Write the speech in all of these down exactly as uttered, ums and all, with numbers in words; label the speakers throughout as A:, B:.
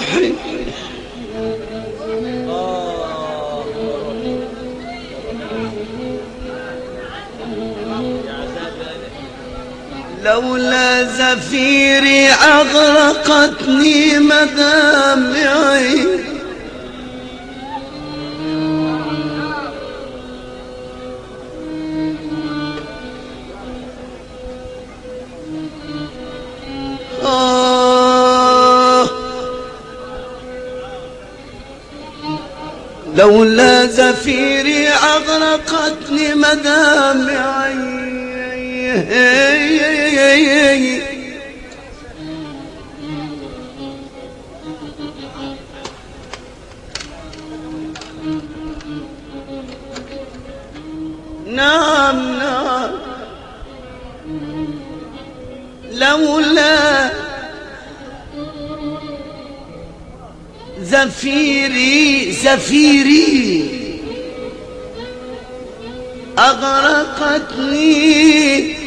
A: روحي لولا زفيري أغرقتني مدامعي آه لولا زفيري أغرقتني مدامعي نعم نعم لولا زفيري زفيري أغرقتني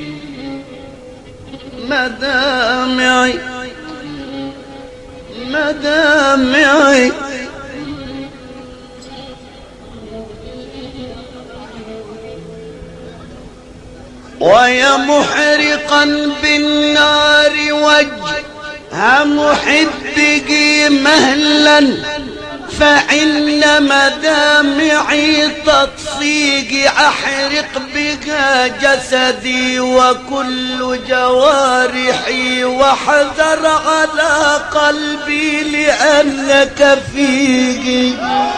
A: مدامعي مدامعي ويا محرقا بالنار وجه محبك مهلا فإن مدامعي تطفيق أحرق بها جسدي وكل جوارحي واحذر على قلبي لأنك فيك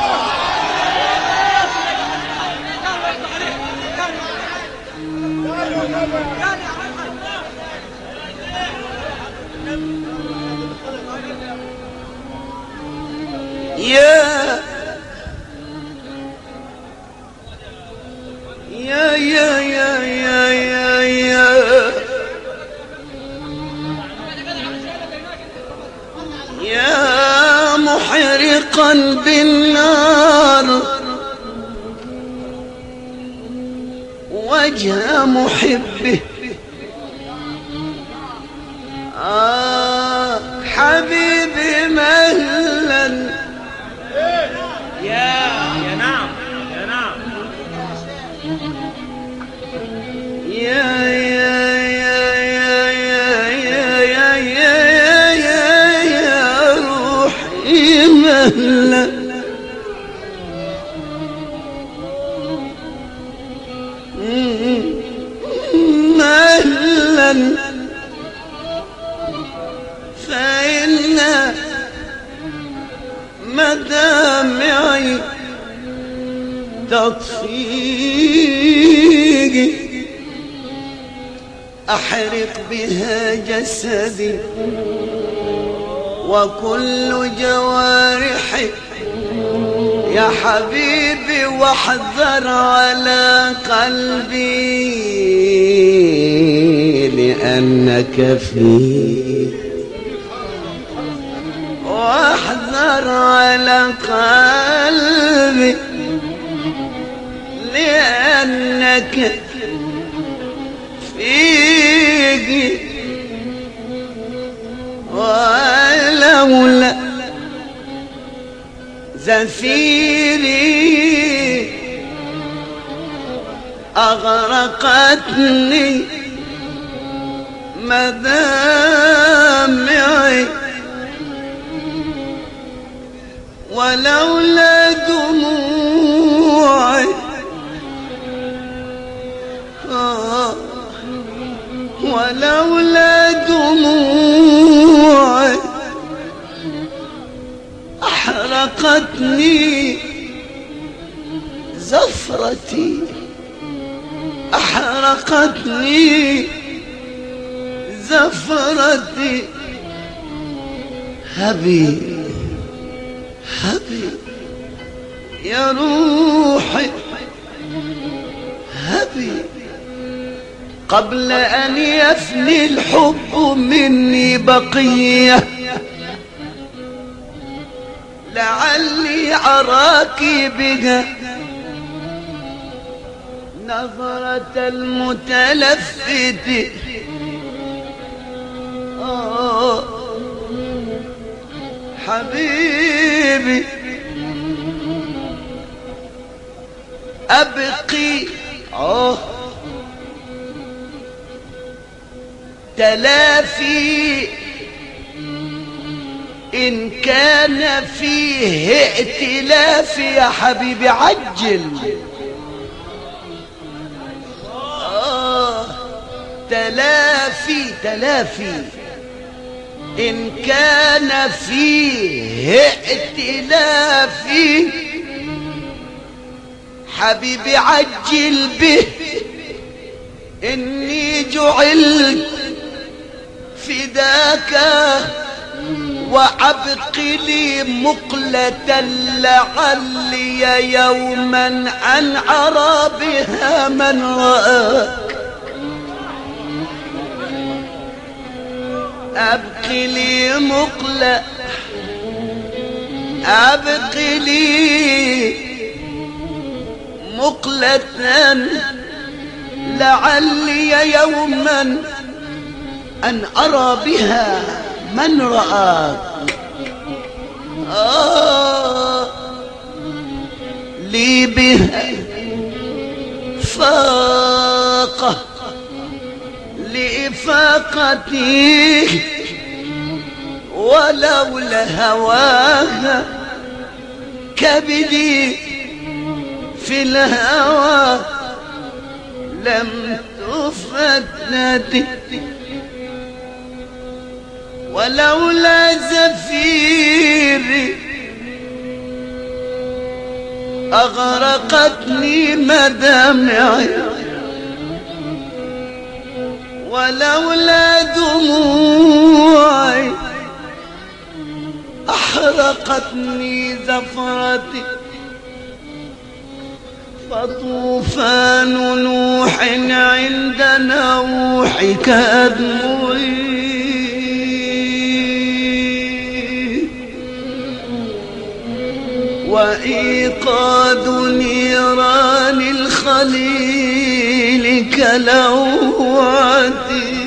A: يا يا يا يا يا يا يا يا محرقا بالنار وجه محبه آه حبيبي مهلا
B: يا يا نعم يا نعم
A: يا يا يا يا يا يا يا يا يا روحي مهلا مهلا فإن مدامعي تطفيق أحرق بها جسدي وكل جوارحي يا حبيبي واحذر على قلبي لأنك فيه واحذر على قلبي لأنك فيك ولولا زفيري أغرقتني مدامعي ولولا دموعي آه ولولا دموعي أحرقتني زفرتي أحرقتني زفرتي هبي هبي يا روحي هبي قبل أن يفني الحب مني بقية لعلي أراك بها نظرة المتلفت حبيبي أبقي أوه تلافي إن كان فيه ائتلاف يا حبيبي عجل. آه تلافي تلافي إن كان فيه ائتلاف حبيبي عجل به إني جعلت فداك وأبق لي مقلة لعلي يوما أن أرى بها من رآك. أبق لي مقلة أبق لي مقلة لعلي يوما أن أرى بها من رآك. آه لي بها فاقة لإفاقتي ولولا هواها كبدي في الهوى لم تفتنتي ولولا زفيري أغرقتني مدامعي ولولا دموعي أحرقتني زفرتي فطوفان نوح عند نوحك أدمعي وإيقاد نيران الخليل كلوعتي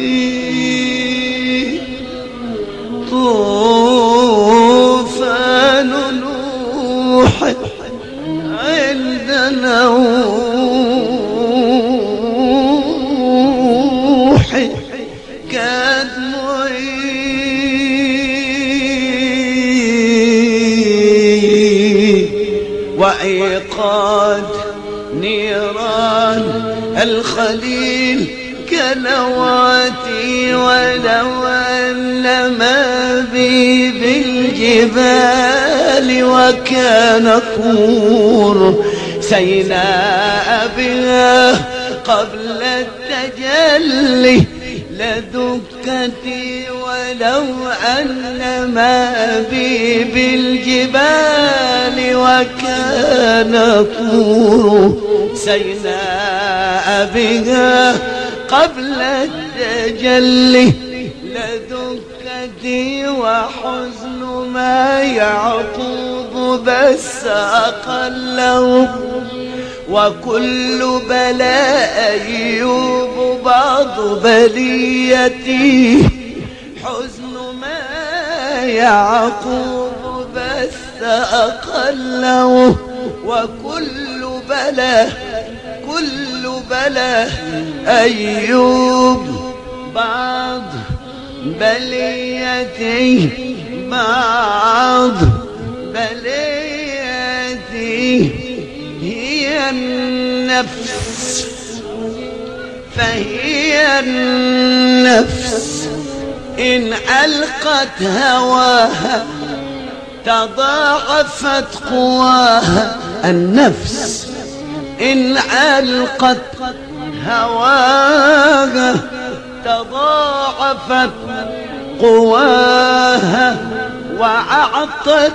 A: طوفان نوح عند نوح كدمعي وإيقاد نيران الخليل كلواتي ولو أن ما بي بالجبال وكان طور سيناء بها قبل التجلي لدكتي ولو أن ما بي بالجبال وكان طور سيناء بها قبل التجلي لدكتي وحزن ما يعقوب بس أقله وكل بلاء أيوب بعض بليتي حزن ما يعقوب بس أقله وكل بلاء كل بلاء أيوب بعض بليتي بعض بليتي هي النفس فهي النفس إن ألقت هواها تضاعفت قواها. النفس إن ألقت هواها تضاعفت قواها وأعطت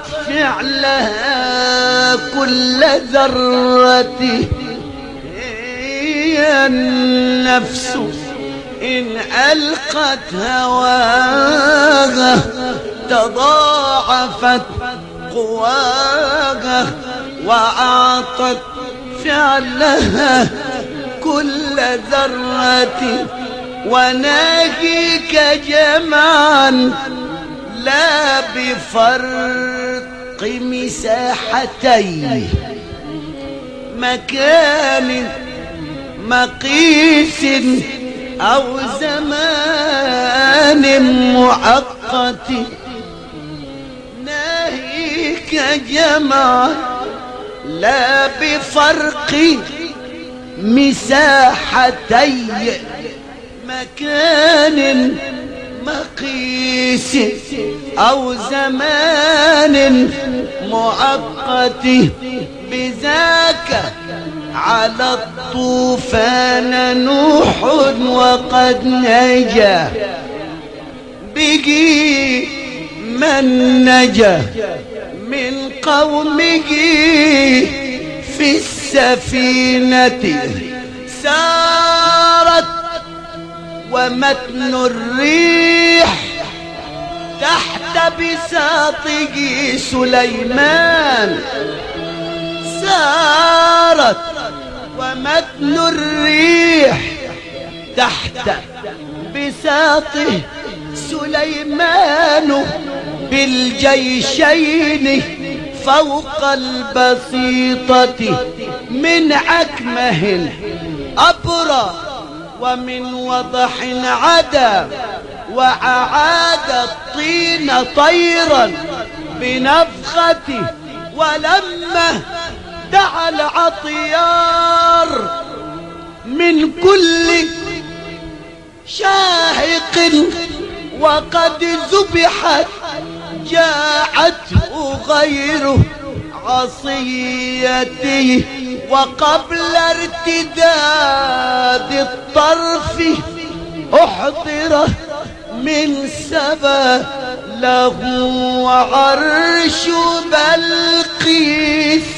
A: فعلها كل ذرة. هي النفس إن ألقت هواها تضاعفت قواها وأعطت فعلها كل ذرة وناجيك جمعا لا بفرق مساحتي مكان مقيس أو زمان مؤقت ناهيك جمع لا بفرق مساحتي مكان مقيس أو زمان مؤقت بذاك على الطوفان نوح وقد نجا به من نجا من قومه في السفينة سارت ومتن الريح تحت بساطه سليمان سارت ومتن الريح تحت بساطه سليمان بالجيشين فوق البسيطة من عكمه أبرى ومن وضح عدا وأعاد الطين طيرا بنفخته ولما دعا العطيار من كل شاهق وقد ذبحت جاعته غيره عصيته وقبل ارتداد الطرف أحضر من سبا له عرش بلقيس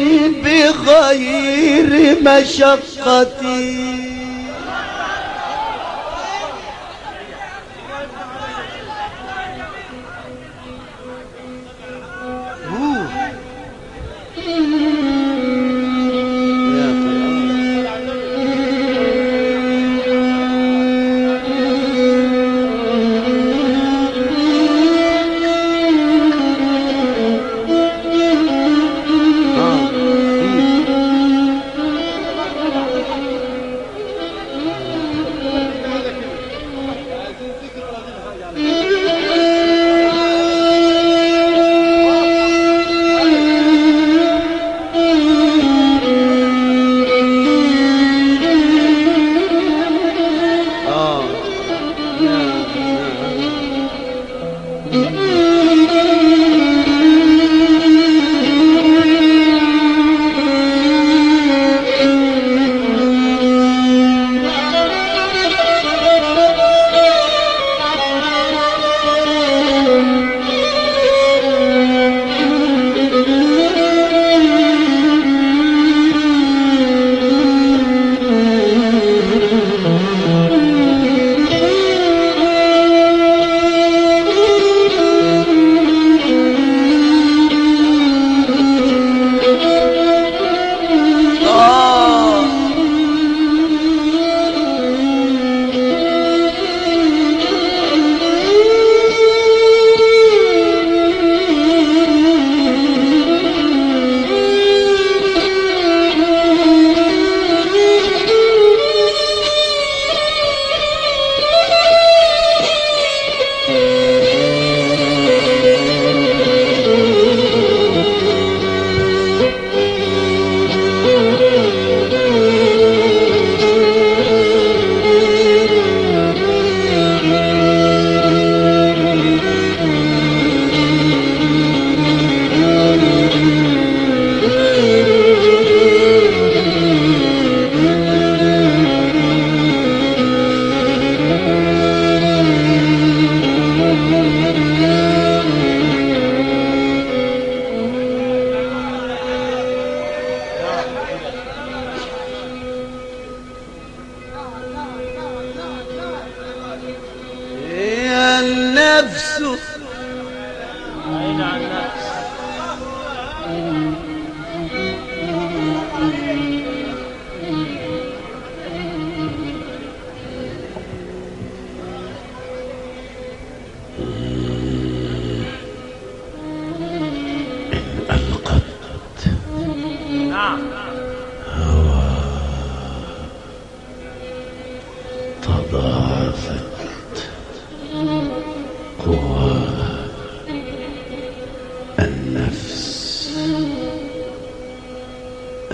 A: بغير مشقة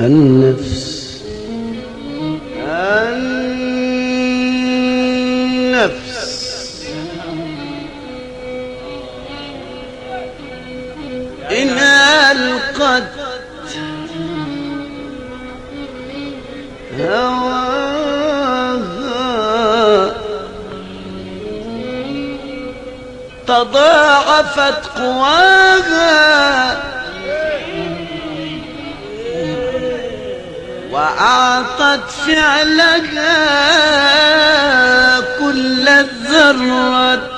A: النفس النفس إن ألقت هواها تضاعفت قواها وأعطت فعلها كل الذرة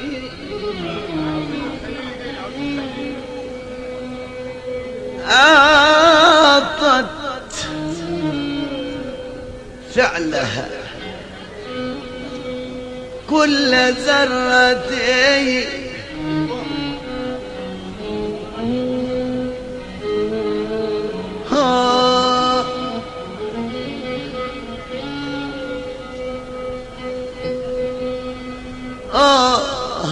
A: أعطت فعلها كل ذرة ها آه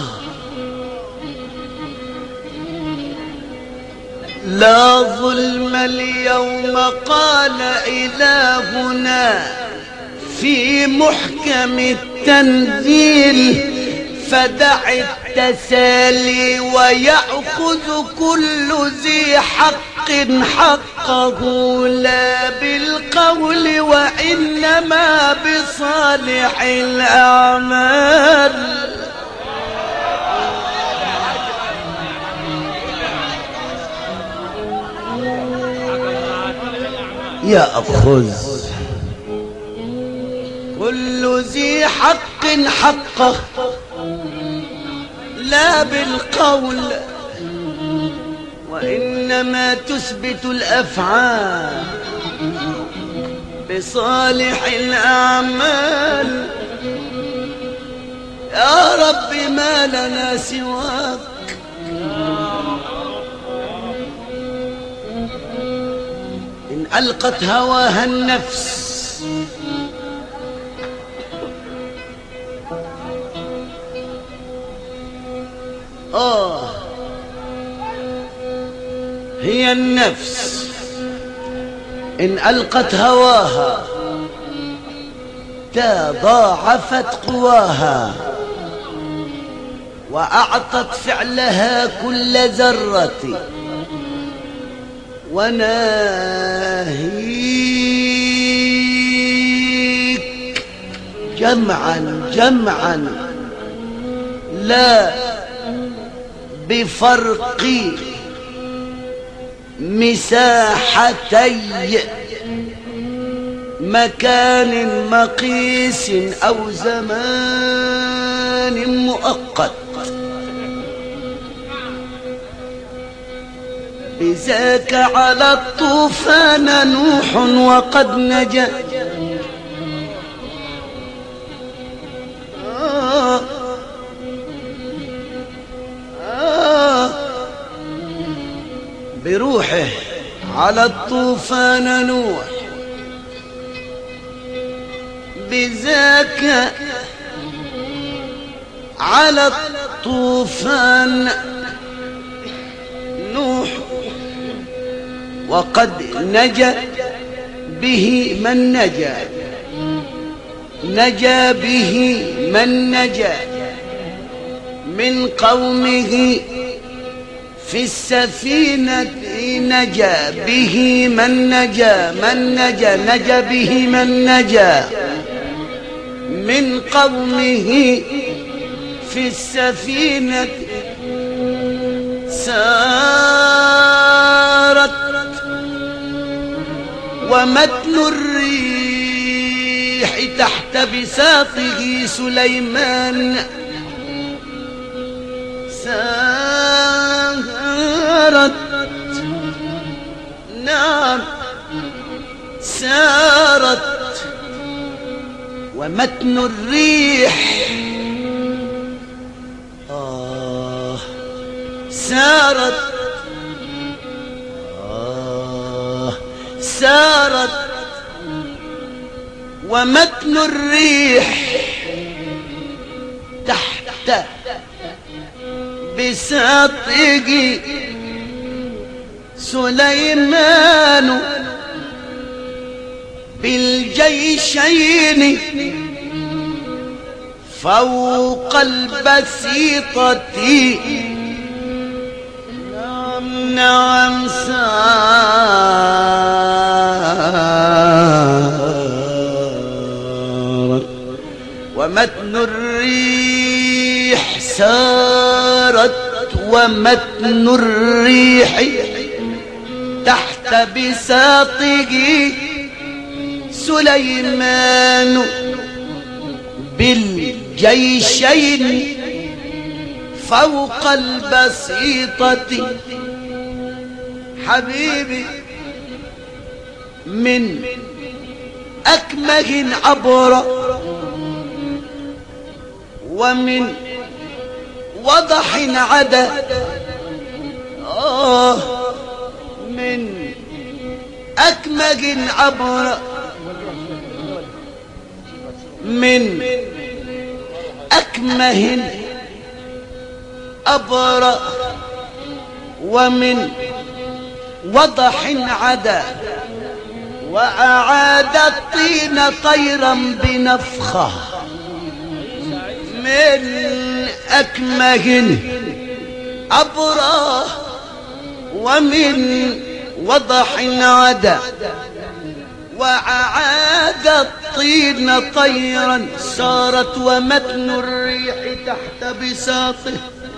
A: لا ظلم اليوم قال إلهنا في محكم التنزيل فدع التسالي ويأخذ كل ذي حق حقه لا بالقول وإنما بصالح الأعمال. يأخذ كل ذي حق حقه لا بالقول وإنما تثبت الأفعال بصالح الأعمال. يا رب ما لنا سواك إن ألقت هواها النفس آه هي النفس إن ألقت هواها تضاعفت قواها وأعطت فعلها كل ذرة وناهيك جمعا جمعا لا بفرق مساحتي مكان مقيس أو زمان مؤقت بذاك على الطوفان نوح وقد نجا آه آه بروحه على الطوفان نوح بذاك على الطوفان نوح وقد نجا به من نجا نجا به من نجا من قومه في السفينة نجا به من نجا من نجا نجا به من نجا من قومه في السفينة سارت ومتن الريح تحت بساطه سليمان سارت نعم سارت ومتن الريح آه سارت آه سارت ومتن الريح تحت بساطه سليمان بالجيشين فوق البسيطة نعم نعم سارت ومتن الريح سارت ومتن الريح تحت بساطه سليمان بالجيشين فوق البسيطة. حبيبي من أكمه عبر ومن وضح عدا آه من أكمه عبر من أكمه أبرأ ومن وضح عدا وأعاد الطين طيرا بنفخه من أكمه أبرأ ومن وضح عدا وأعاد الطين طيرا سارت ومتن الريح تحت بساطه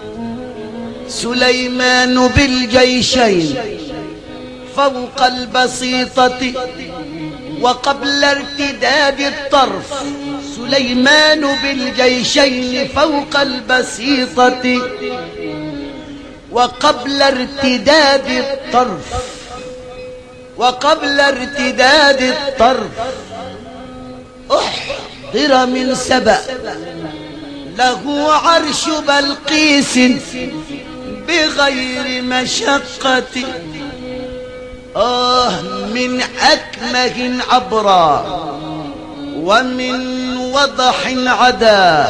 A: سليمان بالجيشين فوق البسيطة وقبل ارتداد الطرف. سليمان بالجيشين فوق البسيطة وقبل ارتداد الطرف وقبل ارتداد الطرف احضر من سبأ له عرش بلقيس بغير مشقة. آه من أكمه عبرا ومن وضح عدا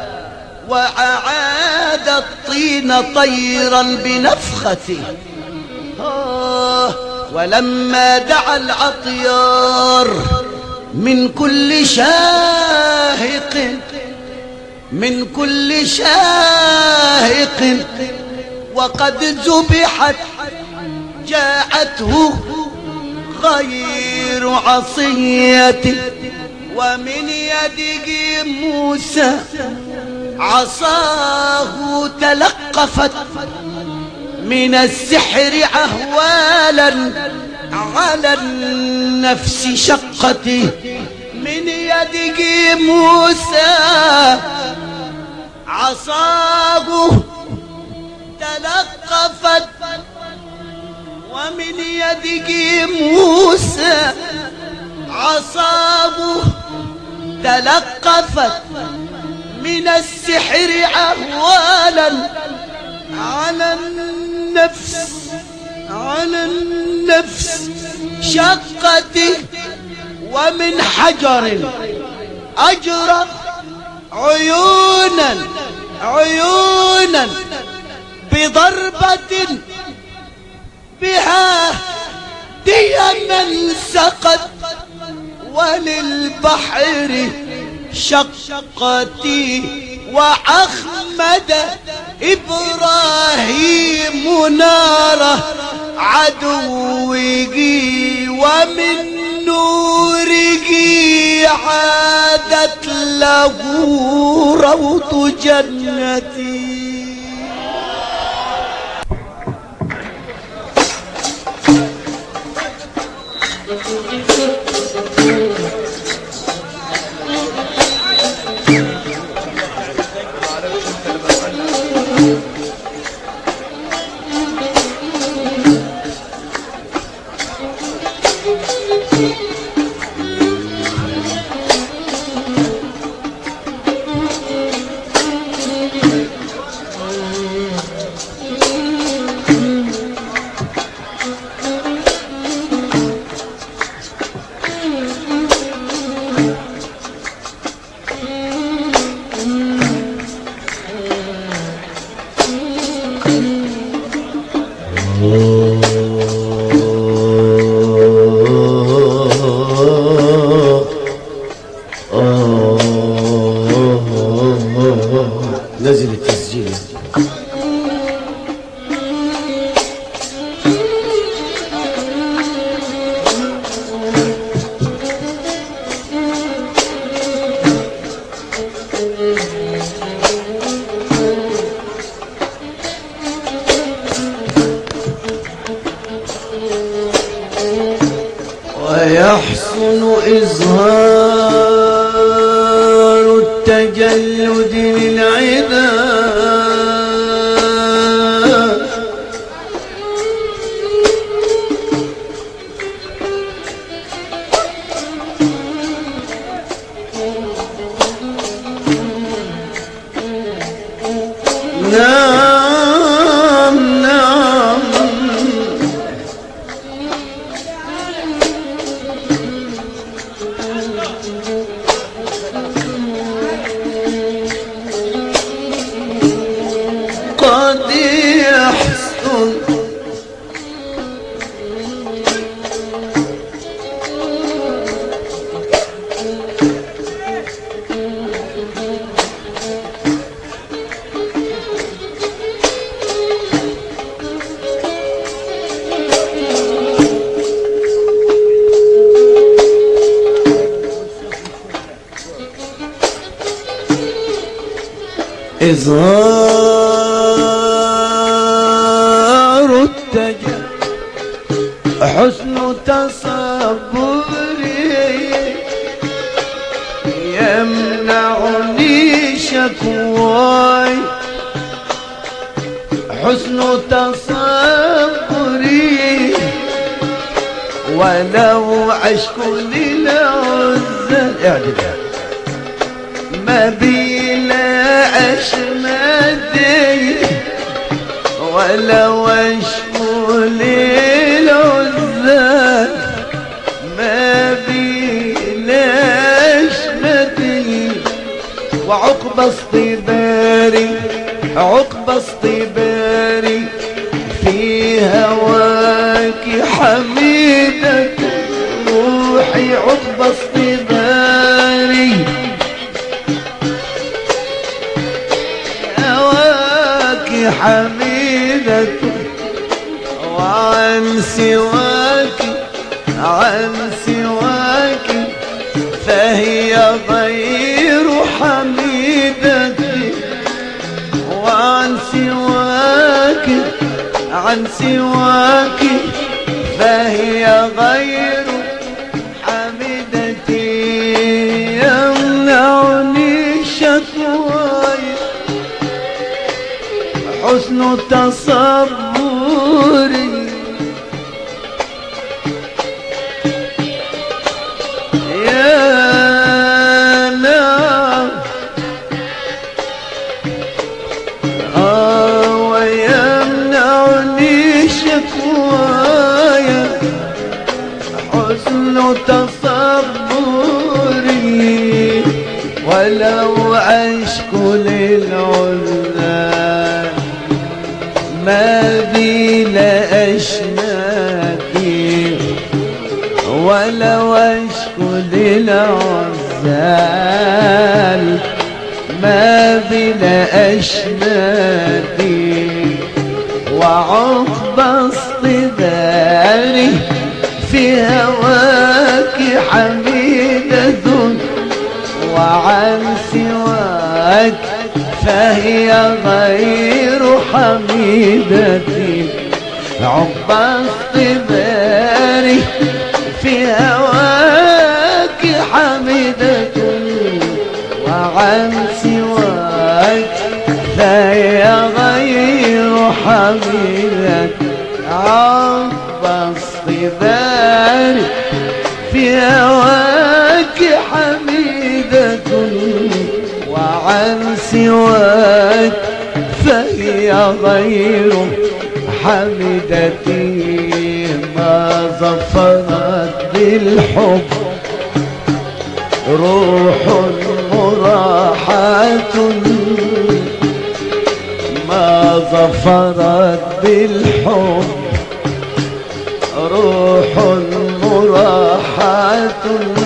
A: وأعاد الطين طيرا بنفخته. آه ولما دعا العطيار من كل شاهق من كل شاهق وقد ذبحت جاءته غير عصية ومن يده موسى عصاه تلقفت من السحر أهوالا على النفس شقته. من يده موسى عصاه تلقفت ومن يده موسى عصاه تلقفت من السحر أهوالا على النفس على النفس شقته. ومن حجر أجرى عيونا عيونا بضربة بها ديما سقت وللبحر شقتي. وأخمد إبراهيم ناره عدوه ومن نوره عادت له روض جنتي. ويحسن إظهار التجلد للعذاب نعم نعم قد يحسن إظهار التجلد حسن تصبري يمنعني شكواي حسن تصبري ولو عشق للعزة اعدل ما بلا أشمدي ولو أشكو للعزال ما بلا أشمدي وعقب اصطباري عقب اصطباري في هواك حميدة روحي عقب اصطباري حميدة وعن سواك عن سواك فهي غير حميدة وعن سواك عن سواك فهي غير حميدة يمنعني شكواي حسن تصبري يا نعم آه ويمنعني شكواي حسن تصبري ولو أشكو للعذاب ما بي لأشناكي ولو أشكو للعزال ما بي لأشناكي وعقب اصطداري في هواك حميدة وعن سواك فهي غير حميدتي عقب اصطباري في هواك حميدة وعن سواك فهي غير حميدتي عقب اصطباري في هواك حميدة وعن سواك فهي غير حميدتي ما ظفرت بالحب روح مراحة ما ظفرت بالحب روح مراحة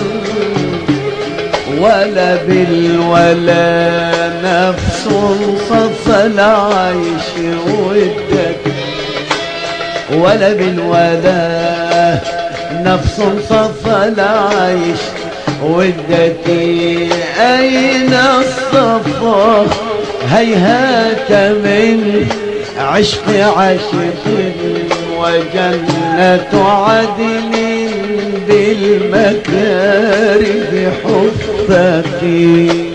A: ولا بالولا نفس صفى العيش ودك ولا بالولا نفس صفى العيش ودتي أين الصفا هيهات من عشق عشق وجنة عدن بالمكاره حفتي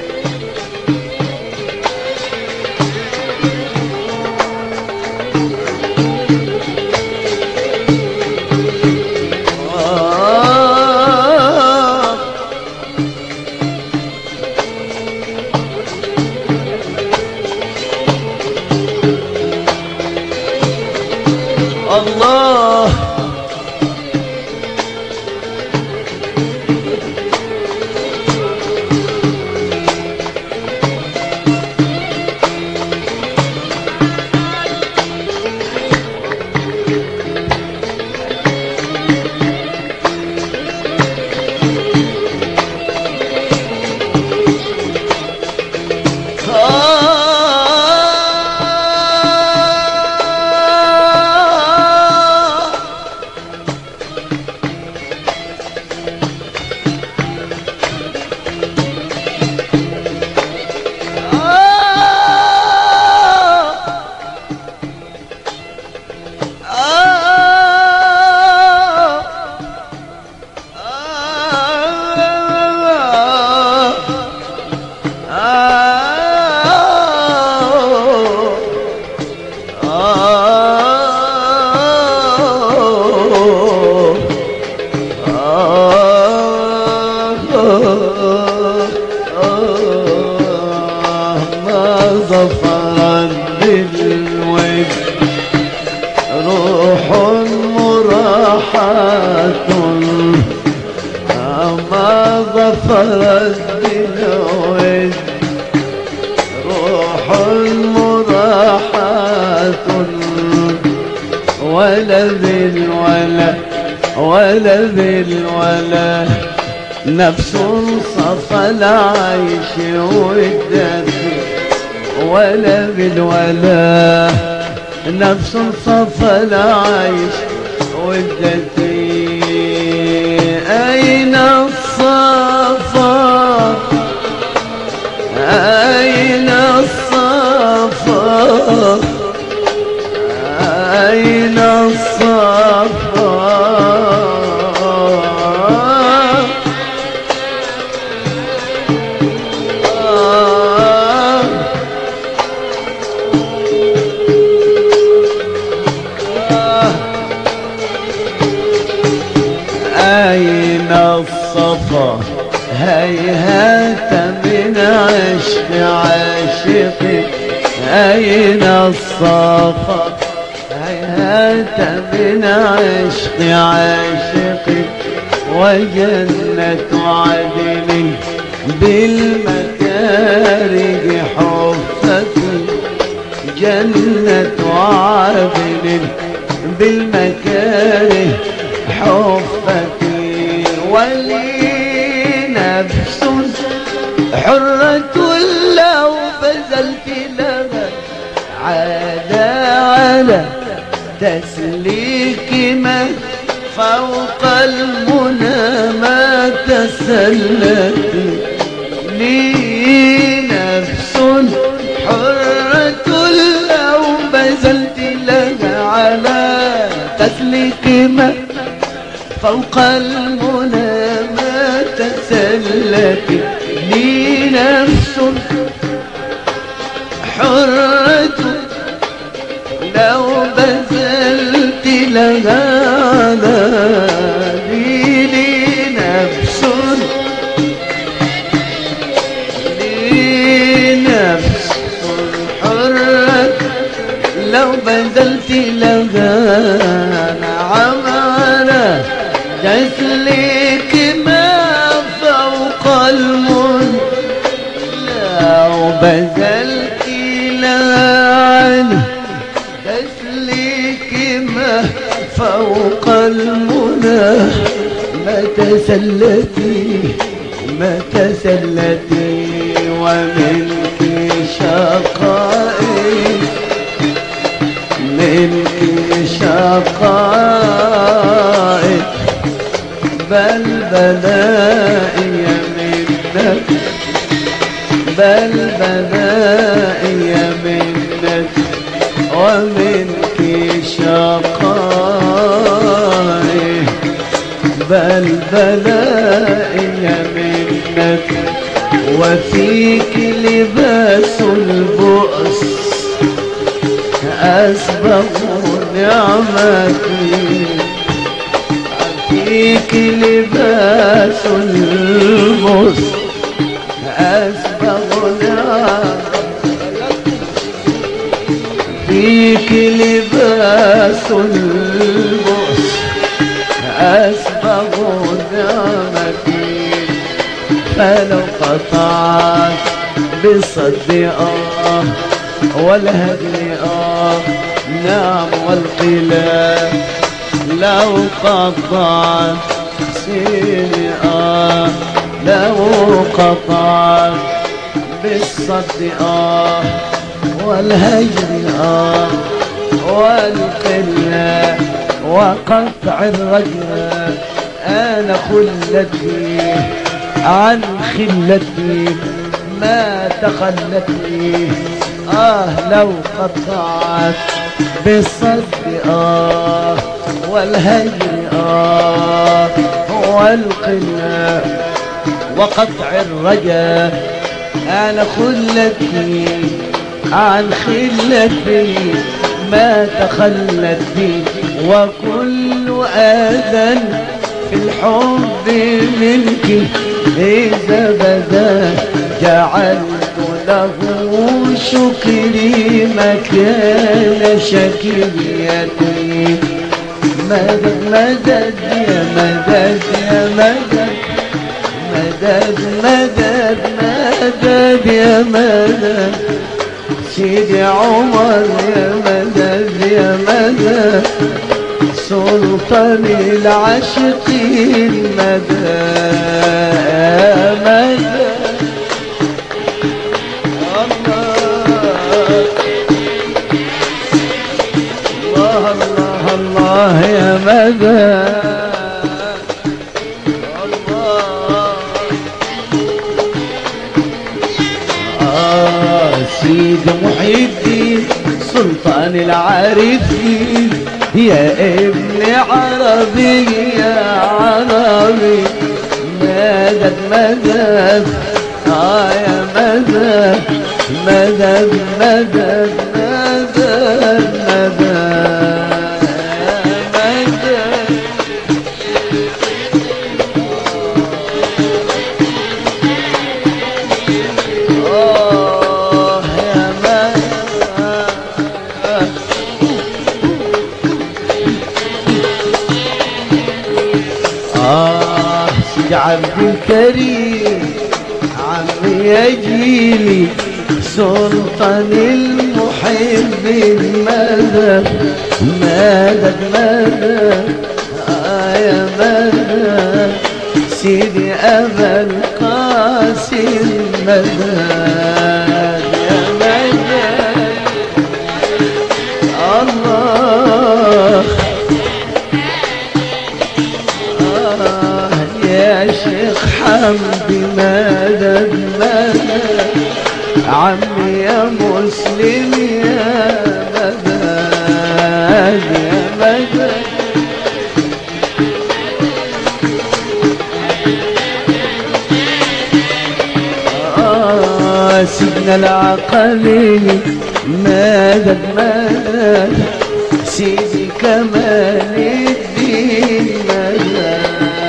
A: الله ظفرا بالود روح مراحة أما ظفرت بالود روح مراحة ولا بالولا ولا بالولا نفس صفى العيش والدفء ولا بالولا نفس صفى العيش والدفء أين الصفا أين الصفا أين الصفا أين الصفا هيهات من عشق عاشقي أين الصفا هيهات من عشق عاشقي وجنة عدن بالمكارج حفتي جنة عدن بالمكاره حفتي ولي نفس حرة لو بذلت لها عادة على تسليك ما فوق المنى ما تسلت لي نفس حرة لو بذلت لها على تسليك ما فوق المنى ما تسلت لي نفس حرة لو بذلت لها لي نفس لي نفس حرة لو بذلت لها نعم على تسليك ما فوق المن لو بذلت لها تسليك ما فوق المنى ما تسلتي ما تسلتي ومنك شقائي منك شقائي بل بلائي منك بل بلائي منك ومنك شقائي بالبلاء منك، وفيك لباس البؤس أسبغ نعمتي، فيك لباس البؤس أسبغ نعمتي، فيك لباس البؤس أسبغ نعمتي، فلو قطعت بالصد آه والهدم آه نعم والقلال، لو قطعت سيني آه لو قطعت بالصد آه والهجر آه والقلال وقطع الرجاء، أنا خلتي عن خلتي ما تخلتني آه لو قطعت بالصد آه والهجر آه والقلة وقطع الرجاء، أنا خلتي عن خلتي ما تخلت بي، وكل آذى في الحب منك إذا بدا جعلت له شكري مكان شكيتي، مدد مدد يا مدد يا مدد مدد مدد مدد يا مدد سيدي عمر يا مدد يا مدد سلطان العاشقين مدد مدد الله الله الله يا مدد سيد محي الدين سلطان العارفين يا ابن عربي يا عربي مدد مدد آه يا مدد مدد مدد مدد مدد عبد الكريم عمي يجيلي سلطان المحبين مدد مدد مدد آه يا مدد سيدي أبا القاسم مدد يا مدد الله يا شيخ حمدي مدد مدد عمي يا مسلم يا مدد يا مدد آه سيدنا العقلي مدد مدد سيدي كمال الدين مدد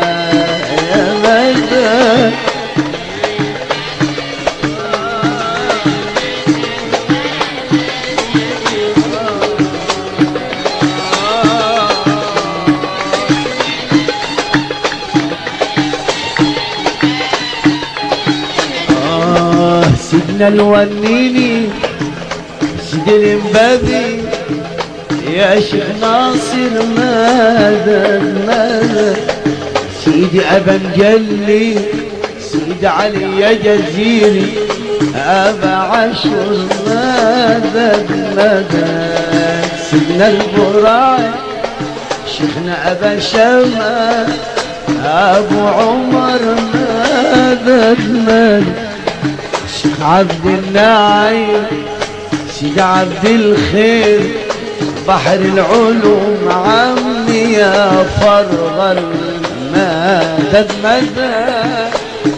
A: سيدنا الونيني سيدي الامبابي يا شيخ ناصر مدد مدد سيدي أبا مجلي سيدي علي يا جزيري أبا عاشور مدد مدد سيدنا البراعي شيخنا أبا شمع أبو عمر مدد مدد شيخ عبد النعيم سيدي عبد الخير بحر العلوم عمي يا فرغل مدد مدد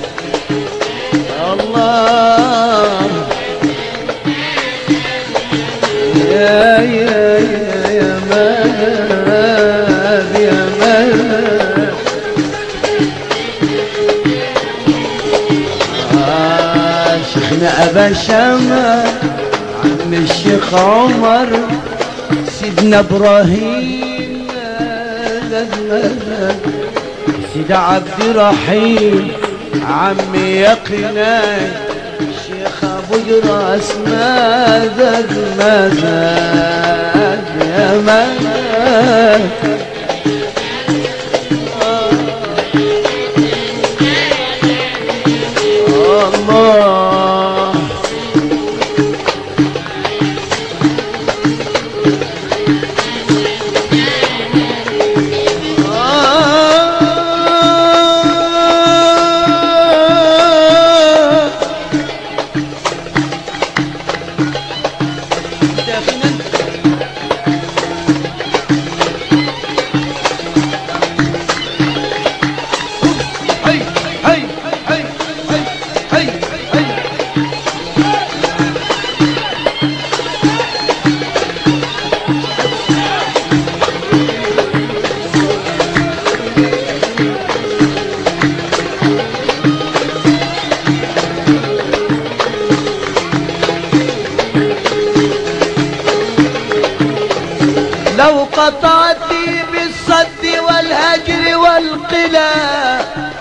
A: الله يا يا يا يا مدد يا مدد آه شيخنا أبا شمع عم الشيخ عمر سيدنا إبراهيم مدد مدد سيد عبد الرحيم عمي يقيناي الشيخ ابو جراس مدد مدد يا مدد الله لو قطعتي بالصد والهجر والقلا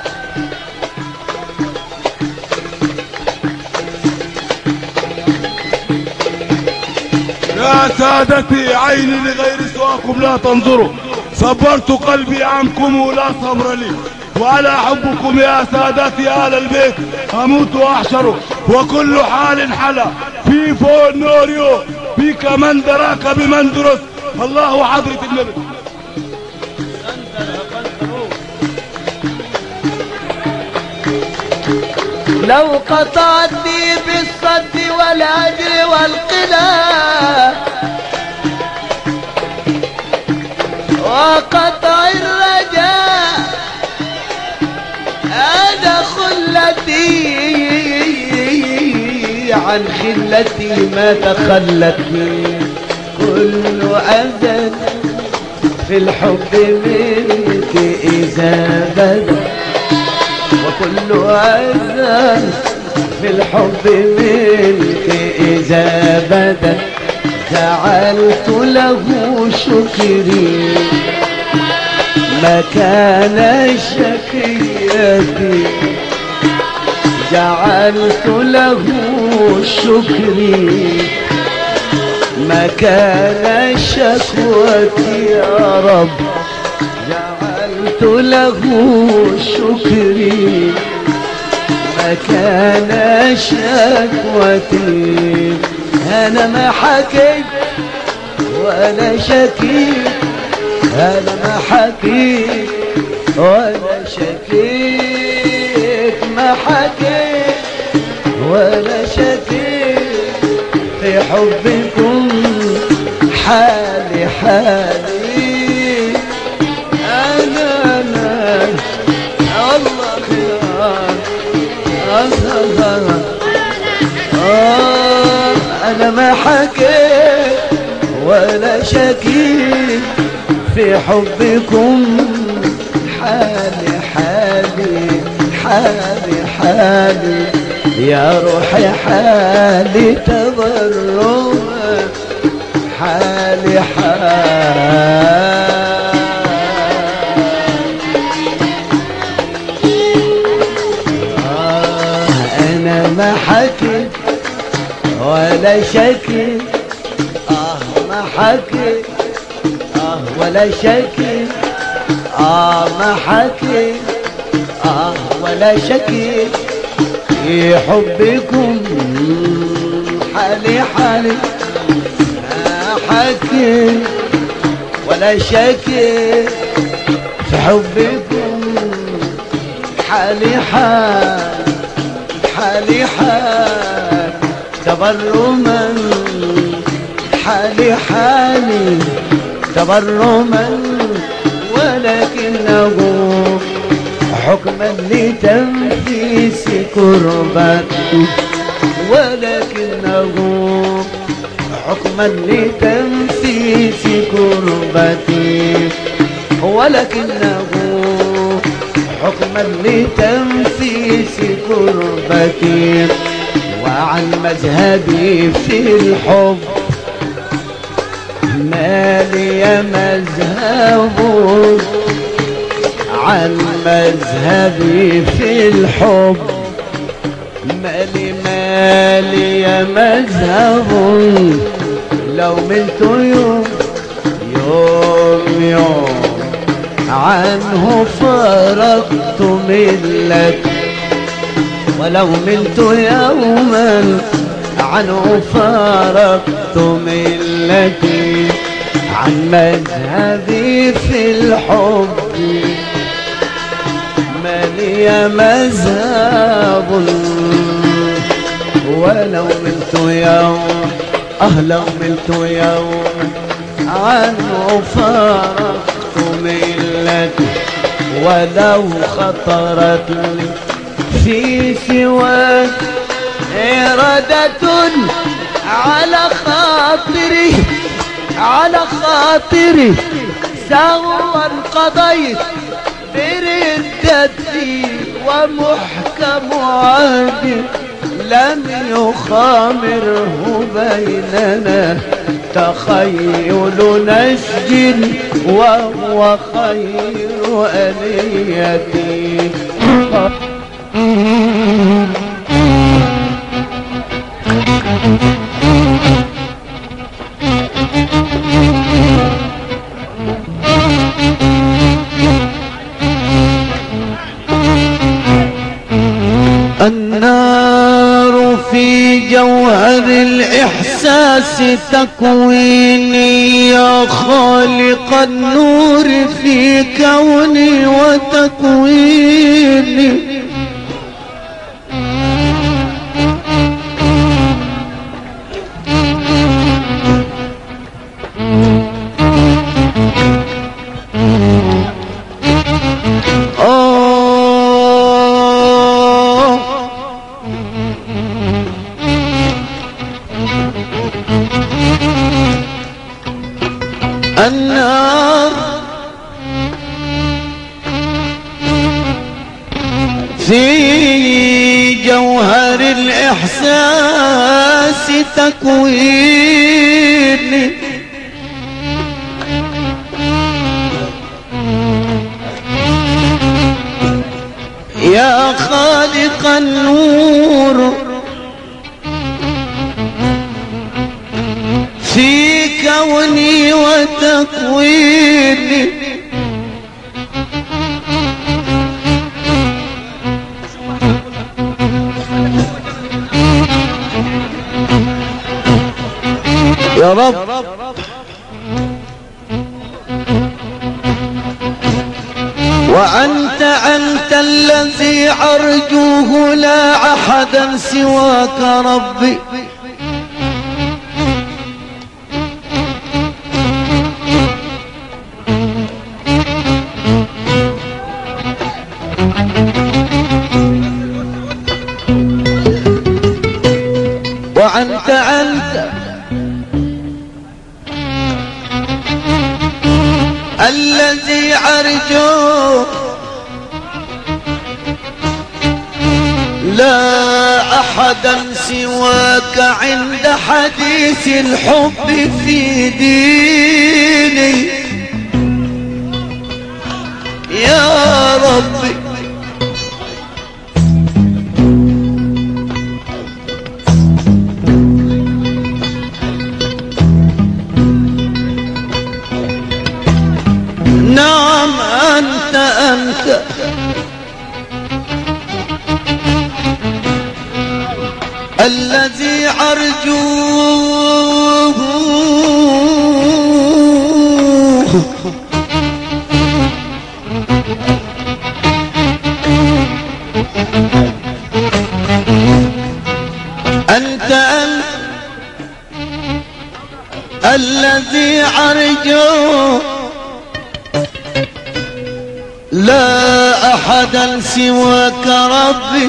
C: يا سادتي عيني لغير سواكم لا تنظروا صبرت قلبي عنكم ولا صبر لي وعلى حبكم يا سادتي آل البيت أموت وأحشر وكل حال حلا في فوق النوريو بك من دراك بمن درس الله حضرة النبي
A: لو قطعتني بالصد والهجر والقلا وقطع الرجاء أنا خلتي عن خلتي ما تخلت كل أذى في الحب منك إذا بدا وكل أذى في الحب منك إذا بدا جعلت له شكري مكان شكيتي جعلت له شكري مكان شكوتي يا رب جعلت له شكري مكان شكوتي أنا ما حكيت ولا شكيت أنا ما حكيت ولا شكيت ما حكيت ولا شكيت في حبكم حالي حالي أنا أنا الله خير آه أنا ما حكيت ولا شكيت في حبكم حالي حالي حالي حالي يا روحي حالي تضرم حالي حالي آه أنا ما حكيت ولا شكيت آه ما حكيت آه ولا شكيت آه ما حكيت آه ولا شكيت في حبكم حالي حالي ما حكيت ولا شكيت في حبكم حالي حال حالي حال تبرما حالي حالي تبرما ولكنه حكما لتنفيس كربتي، ولكنه حكما لتنفيس كربتي، ولكنه حكما لتنفيس كربتي. وعن مذهبي في الحب ما لي مذهب، عن مذهبي في الحب ما لي ما لي مذهب. لو ملت يوم يوم يوم عنه فرقت ملتي، ولو ملت يوما عنه فارقت ملتي. عن مذهبي في الحب ما لي مذهب، ولو ملت يوم اه لو ملت يوم عنه فارقت ملتي. ولو خطرت لي في سواك إرادة على خاطري على خاطري سوا قضيت بردتي. ومحكم عهدي لم يخامره بيننا تخيل نسج، وهو خير آليتي. النار في جوهر الإحساس تكويني، يا خالق النور في كوني وتكويني. النار في جوهر الإحساس تكويني، يا خالق النور في كوني وتكويني. يا رب وأنت أنت الذي أرجوه لا أحدا سواك ربي. وأنت أنت الذي أرجو لا أحدا سواك عند حديث الحب في ديني. يا ربي نعم أنت أنت الذي أرجوه أنت أنت الذي أرجوه لا أحدا سواك ربي،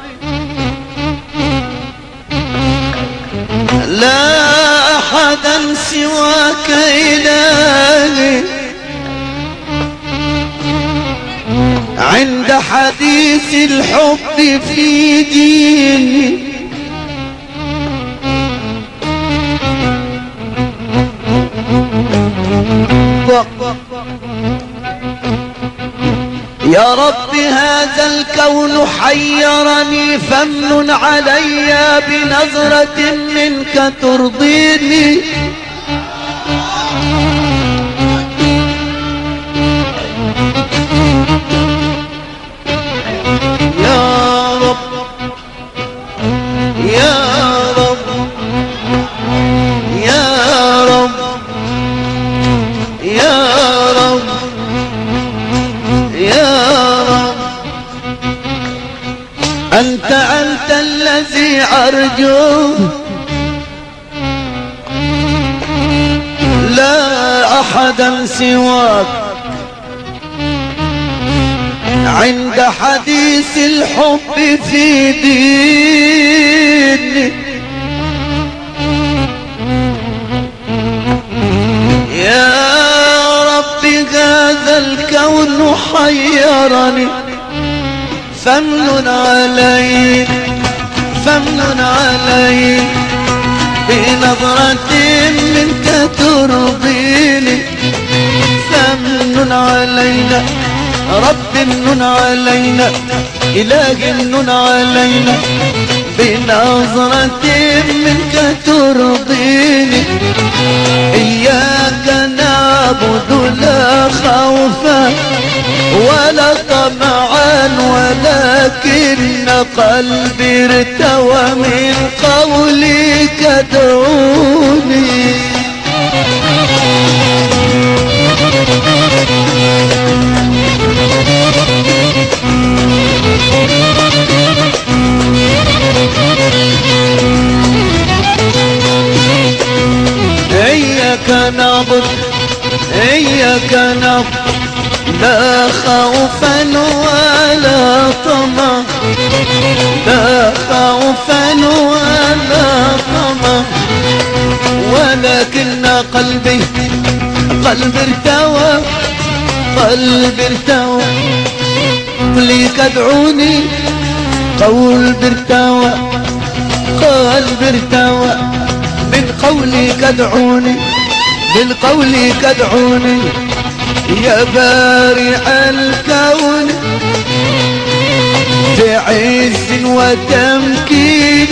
A: لا أحدا سواك إلهي، عند حديث الحب في ديني يا رب هذا الكون حيرني، فمن علي بنظرة منك ترضيني. يا رب يا رب يا رب يا رب يا رب، أنت أنت الذي أرجوه، لا أحدا سواك، عند حديث الحب في ديني. يا رب هذا الكون حيرني، فمن علي فمن علي بنظرة منك ترضيني. فمن علينا رب، من علينا إله، من علينا بنظرة منك ترضيني. إياك نعبد لا خوفا ولا طمعا، ولكن قلبي ارتوى من قولك ادعوني. إياك نعبد إياك نعبد لا خوفا ولا طمع، لا خوفا ولا طمع، ولكن قلبي قلبي ارتوى قلبي ارتوى قولك ادعوني. قلبي ارتوى قلبي ارتوى من قولك ادعوني، من قولك ادعوني. يا بارئ الكون في عز وتمكين،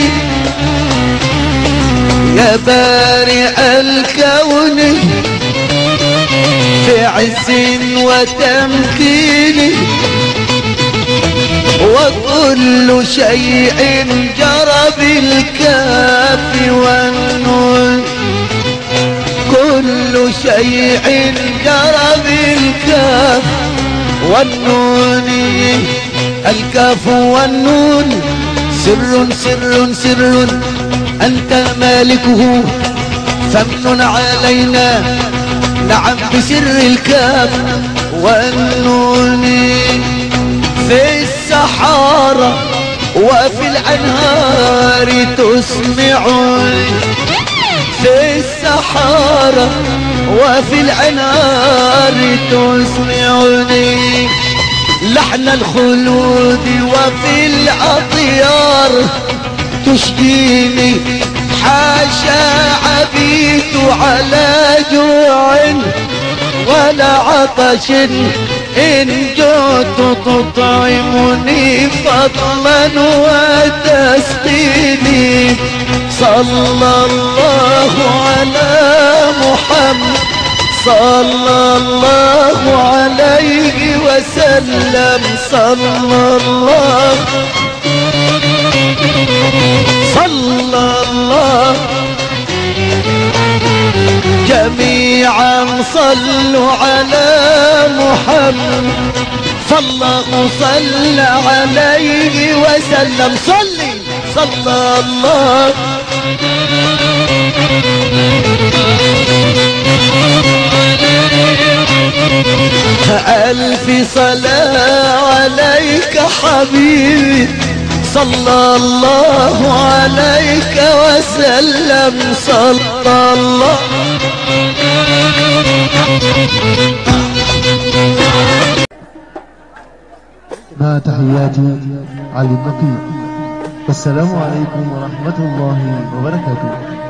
A: يا بارئ الكون في عز وتمكين، وكل شيء جرى بالكاف والنون، كل شيء جرى بالكاف والنون. الكاف والنون سر سر سر أنت مالكه، فمن علينا نعم بسر الكاف والنون. في السحارة وفي الأنهار تسمعون، في السحارة وفي الأنهار تسمعني لحن الخلود، وفي الأطيار تشجيني. حاشا عبيت على جوع ولا عطش، إن جئت تطعمني فضلا وتسقيني. صلى الله على محمد، صلى الله عليه وسلم، صلى الله صلى الله. جميعا صلوا على محمد، فالله صلى عليه وسلم. صلي صلى الله عليه ألف صلاة عليك حبيبي صلى الله عليك وسلم صلى الله.
D: مع تحياتي علي النقي، والسلام عليكم ورحمة الله وبركاته.